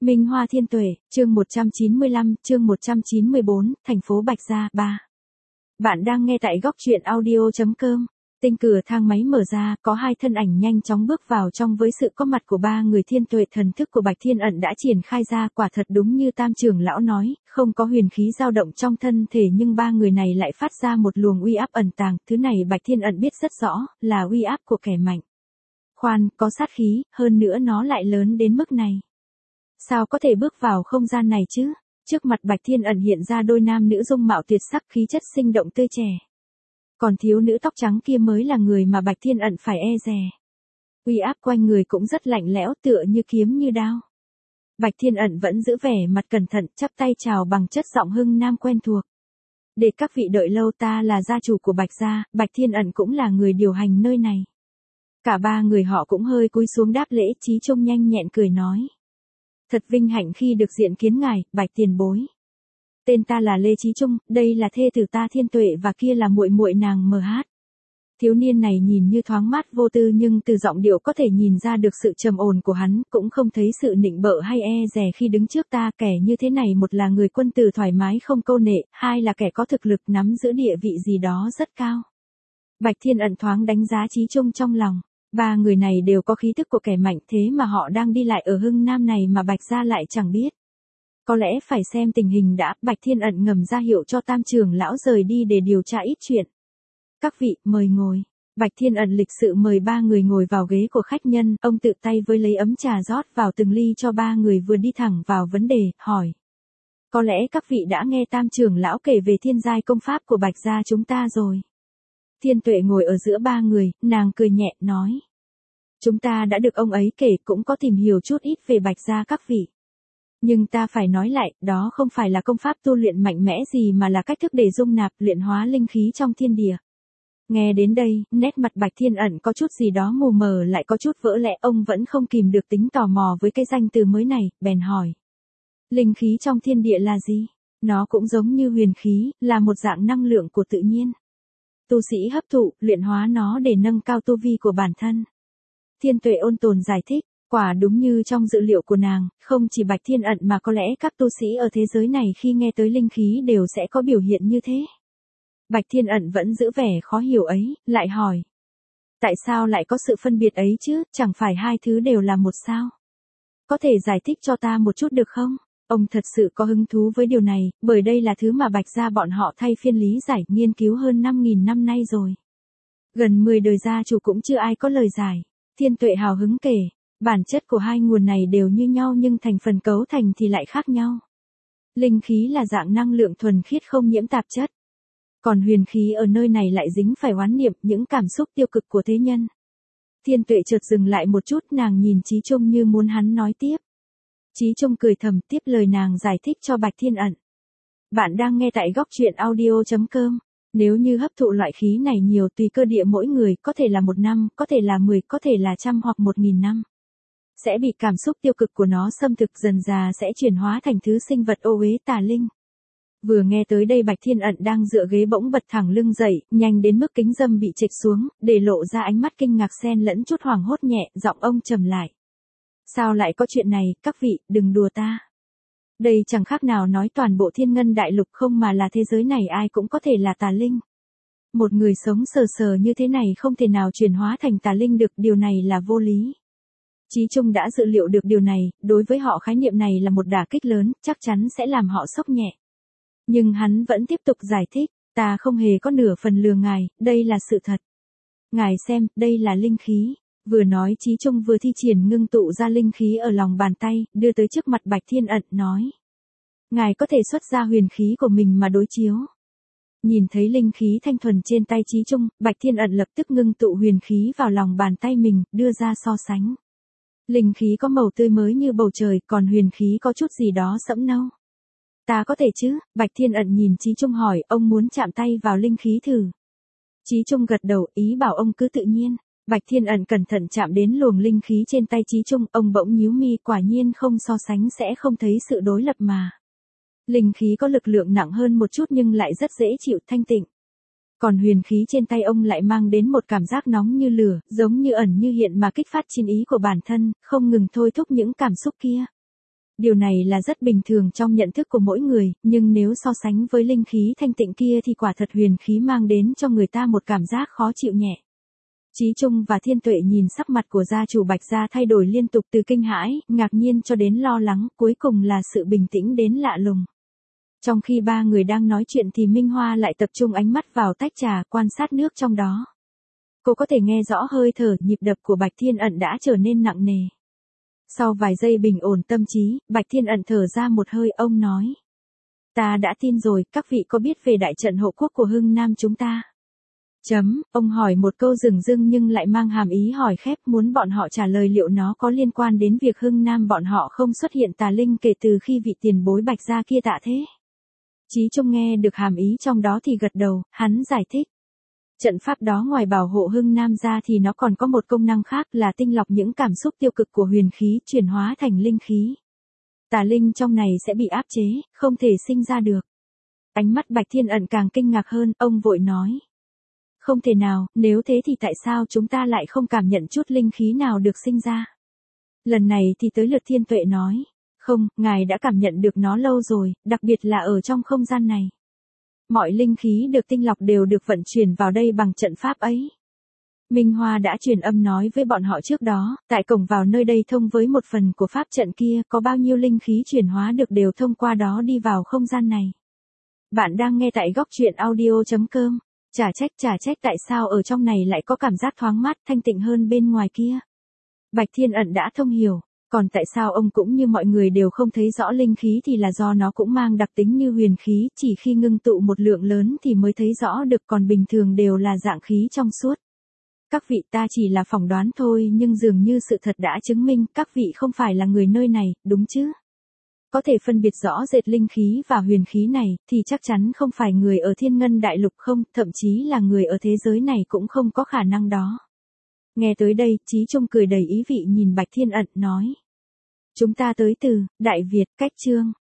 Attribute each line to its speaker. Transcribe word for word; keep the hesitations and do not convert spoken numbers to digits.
Speaker 1: Minh Hoa Thiên Tuệ, chương một trăm chín mươi lăm, chương một trăm chín mươi bốn, thành phố Bạch Gia, ba. Bạn đang nghe tại góc truyện audio chấm com. Tinh cửa thang máy mở ra, có hai thân ảnh nhanh chóng bước vào trong với sự có mặt của ba người. Thiên Tuệ, thần thức của Bạch Thiên Ẩn đã triển khai ra, quả thật đúng như Tam trưởng lão nói, không có huyền khí dao động trong thân thể, nhưng ba người này lại phát ra một luồng uy áp ẩn tàng, thứ này Bạch Thiên Ẩn biết rất rõ, là uy áp của kẻ mạnh. Khoan, có sát khí, hơn nữa nó lại lớn đến mức này. Sao có thể bước vào không gian này chứ? Trước mặt Bạch Thiên Ẩn hiện ra đôi nam nữ dung mạo tuyệt sắc, khí chất sinh động tươi trẻ. Còn thiếu nữ tóc trắng kia mới là người mà Bạch Thiên Ẩn phải e dè. Uy áp quanh người cũng rất lạnh lẽo, tựa như kiếm như đao. Bạch Thiên Ẩn vẫn giữ vẻ mặt cẩn thận, chắp tay chào bằng chất giọng hưng nam quen thuộc. Để các vị đợi lâu, ta là gia chủ của Bạch Gia, Bạch Thiên Ẩn cũng là người điều hành nơi này. Cả ba người họ cũng hơi cúi xuống đáp lễ. Chí Trung nhanh nhẹn cười nói. Thật vinh hạnh khi được diện kiến ngài, Bạch tiền bối. Tên ta là Lê Chí Trung, đây là thê tử ta Thiên Tuệ và kia là muội muội nàng em hát. Thiếu niên này nhìn như thoáng mát vô tư, nhưng từ giọng điệu có thể nhìn ra được sự trầm ổn của hắn, cũng không thấy sự nịnh bợ hay e dè khi đứng trước ta. Kẻ như thế này, một là người quân tử thoải mái không câu nệ, hai là kẻ có thực lực nắm giữ địa vị gì đó rất cao. Bạch Thiên Ẩn thoáng đánh giá Chí Trung trong lòng. Ba người này đều có khí thức của kẻ mạnh, thế mà họ đang đi lại ở Hưng Nam này mà Bạch Gia lại chẳng biết. Có lẽ phải xem tình hình đã. Bạch Thiên Ẩn ngầm ra hiệu cho Tam trưởng lão rời đi để điều tra ít chuyện. Các vị, mời ngồi. Bạch Thiên Ẩn lịch sự mời ba người ngồi vào ghế của khách nhân, ông tự tay với lấy ấm trà rót vào từng ly cho ba người, vừa đi thẳng vào vấn đề, hỏi. Có lẽ các vị đã nghe Tam trưởng lão kể về thiên giai công pháp của Bạch Gia chúng ta rồi. Thiên Tuệ ngồi ở giữa ba người, nàng cười nhẹ, nói. Chúng ta đã được ông ấy kể, cũng có tìm hiểu chút ít về Bạch Gia các vị. Nhưng ta phải nói lại, đó không phải là công pháp tu luyện mạnh mẽ gì mà là cách thức để dung nạp, luyện hóa linh khí trong thiên địa. Nghe đến đây, nét mặt Bạch Thiên Ẩn có chút gì đó mù mờ, lại có chút vỡ lẽ, ông vẫn không kìm được tính tò mò với cái danh từ mới này, bèn hỏi. Linh khí trong thiên địa là gì? Nó cũng giống như huyền khí, là một dạng năng lượng của tự nhiên. Tu sĩ hấp thụ, luyện hóa nó để nâng cao tu vi của bản thân. Thiên Tuệ ôn tồn giải thích, quả đúng như trong dự liệu của nàng, không chỉ Bạch Thiên Ẩn mà có lẽ các tu sĩ ở thế giới này khi nghe tới linh khí đều sẽ có biểu hiện như thế. Bạch Thiên Ẩn vẫn giữ vẻ khó hiểu ấy, lại hỏi. Tại sao lại có sự phân biệt ấy chứ, chẳng phải hai thứ đều là một sao? Có thể giải thích cho ta một chút được không? Ông thật sự có hứng thú với điều này, bởi đây là thứ mà Bạch Gia bọn họ thay phiên lý giải, nghiên cứu hơn năm nghìn năm nay rồi. Gần mười đời gia chủ cũng chưa ai có lời giải. Thiên Tuệ hào hứng kể, bản chất của hai nguồn này đều như nhau nhưng thành phần cấu thành thì lại khác nhau. Linh khí là dạng năng lượng thuần khiết không nhiễm tạp chất. Còn huyền khí ở nơi này lại dính phải oán niệm, những cảm xúc tiêu cực của thế nhân. Thiên Tuệ chợt dừng lại một chút, nàng nhìn Chí Trung như muốn hắn nói tiếp. Chí Trung cười thầm, tiếp lời nàng giải thích cho Bạch Thiên Ẩn. Bạn đang nghe tại góc truyện audio chấm com. Nếu như hấp thụ loại khí này nhiều, tùy cơ địa mỗi người, có thể là một năm, có thể là mười, có thể là trăm hoặc một nghìn năm. Sẽ bị cảm xúc tiêu cực của nó xâm thực, dần dà sẽ chuyển hóa thành thứ sinh vật ô uế tà linh. Vừa nghe tới đây, Bạch Thiên Ẩn đang dựa ghế bỗng bật thẳng lưng dậy, nhanh đến mức kính dâm bị trệch xuống, để lộ ra ánh mắt kinh ngạc xen lẫn chút hoảng hốt nhẹ, giọng ông trầm lại. Sao lại có chuyện này, các vị, đừng đùa ta. Đây chẳng khác nào nói toàn bộ thiên ngân đại lục không mà là thế giới này ai cũng có thể là tà linh. Một người sống sờ sờ như thế này không thể nào chuyển hóa thành tà linh được, điều này là vô lý. Chí Trung đã dự liệu được điều này, đối với họ khái niệm này là một đả kích lớn, chắc chắn sẽ làm họ sốc nhẹ. Nhưng hắn vẫn tiếp tục giải thích, ta không hề có nửa phần lừa ngài, đây là sự thật. Ngài xem, đây là linh khí. Vừa nói Chí Trung vừa thi triển ngưng tụ ra linh khí ở lòng bàn tay, đưa tới trước mặt Bạch Thiên Ẩn, nói. Ngài có thể xuất ra huyền khí của mình mà đối chiếu. Nhìn thấy linh khí thanh thuần trên tay Chí Trung, Bạch Thiên Ẩn lập tức ngưng tụ huyền khí vào lòng bàn tay mình, đưa ra so sánh. Linh khí có màu tươi mới như bầu trời, còn huyền khí có chút gì đó sẫm nâu. Ta có thể chứ? Bạch Thiên Ẩn nhìn Chí Trung hỏi, ông muốn chạm tay vào linh khí thử. Chí Trung gật đầu, ý bảo ông cứ tự nhiên. Bạch Thiên Ẩn cẩn thận chạm đến luồng linh khí trên tay Chí Trung, ông bỗng nhíu mi, quả nhiên không so sánh sẽ không thấy sự đối lập mà. Linh khí có lực lượng nặng hơn một chút nhưng lại rất dễ chịu, thanh tịnh. Còn huyền khí trên tay ông lại mang đến một cảm giác nóng như lửa, giống như ẩn như hiện mà kích phát chiến ý của bản thân, không ngừng thôi thúc những cảm xúc kia. Điều này là rất bình thường trong nhận thức của mỗi người, nhưng nếu so sánh với linh khí thanh tịnh kia thì quả thật huyền khí mang đến cho người ta một cảm giác khó chịu nhẹ. Chí Trung và Thiên Tuệ nhìn sắc mặt của gia chủ Bạch gia thay đổi liên tục từ kinh hãi, ngạc nhiên cho đến lo lắng, cuối cùng là sự bình tĩnh đến lạ lùng. Trong khi ba người đang nói chuyện thì Minh Hoa lại tập trung ánh mắt vào tách trà, quan sát nước trong đó. Cô có thể nghe rõ hơi thở, nhịp đập của Bạch Thiên Ẩn đã trở nên nặng nề. Sau vài giây bình ổn tâm trí, Bạch Thiên Ẩn thở ra một hơi, ông nói. Ta đã tin rồi, các vị có biết về đại trận hộ quốc của Hưng Nam chúng ta? Chấm, ông hỏi một câu dửng dưng nhưng lại mang hàm ý hỏi khép, muốn bọn họ trả lời liệu nó có liên quan đến việc Hưng Nam bọn họ không xuất hiện tà linh kể từ khi vị tiền bối Bạch gia kia tạ thế. Chí Trung nghe được hàm ý trong đó thì gật đầu, hắn giải thích. Trận pháp đó ngoài bảo hộ Hưng Nam ra thì nó còn có một công năng khác là tinh lọc những cảm xúc tiêu cực của huyền khí, chuyển hóa thành linh khí. Tà linh trong này sẽ bị áp chế, không thể sinh ra được. Ánh mắt Bạch Thiên Ẩn càng kinh ngạc hơn, ông vội nói. Không thể nào, nếu thế thì tại sao chúng ta lại không cảm nhận chút linh khí nào được sinh ra? Lần này thì tới lượt Thiên Tuệ nói. Không, ngài đã cảm nhận được nó lâu rồi, đặc biệt là ở trong không gian này. Mọi linh khí được tinh lọc đều được vận chuyển vào đây bằng trận pháp ấy. Minh Hoa đã truyền âm nói với bọn họ trước đó, tại cổng vào nơi đây thông với một phần của pháp trận kia, có bao nhiêu linh khí chuyển hóa được đều thông qua đó đi vào không gian này. Bạn đang nghe tại góc truyện audio chấm com. Chả trách chả trách tại sao ở trong này lại có cảm giác thoáng mát thanh tịnh hơn bên ngoài kia. Bạch Thiên Ẩn đã thông hiểu. Còn tại sao ông cũng như mọi người đều không thấy rõ linh khí thì là do nó cũng mang đặc tính như huyền khí, chỉ khi ngưng tụ một lượng lớn thì mới thấy rõ được, còn bình thường đều là dạng khí trong suốt. Các vị, ta chỉ là phỏng đoán thôi nhưng dường như sự thật đã chứng minh các vị không phải là người nơi này, đúng chứ? Có thể phân biệt rõ rệt linh khí và huyền khí này thì chắc chắn không phải người ở Thiên Ngân Đại Lục không, thậm chí là người ở thế giới này cũng không có khả năng đó. Nghe tới đây, Chí Trung cười đầy ý vị nhìn Bạch Thiên Ẩn nói. Chúng ta tới từ Đại Việt, cách chương.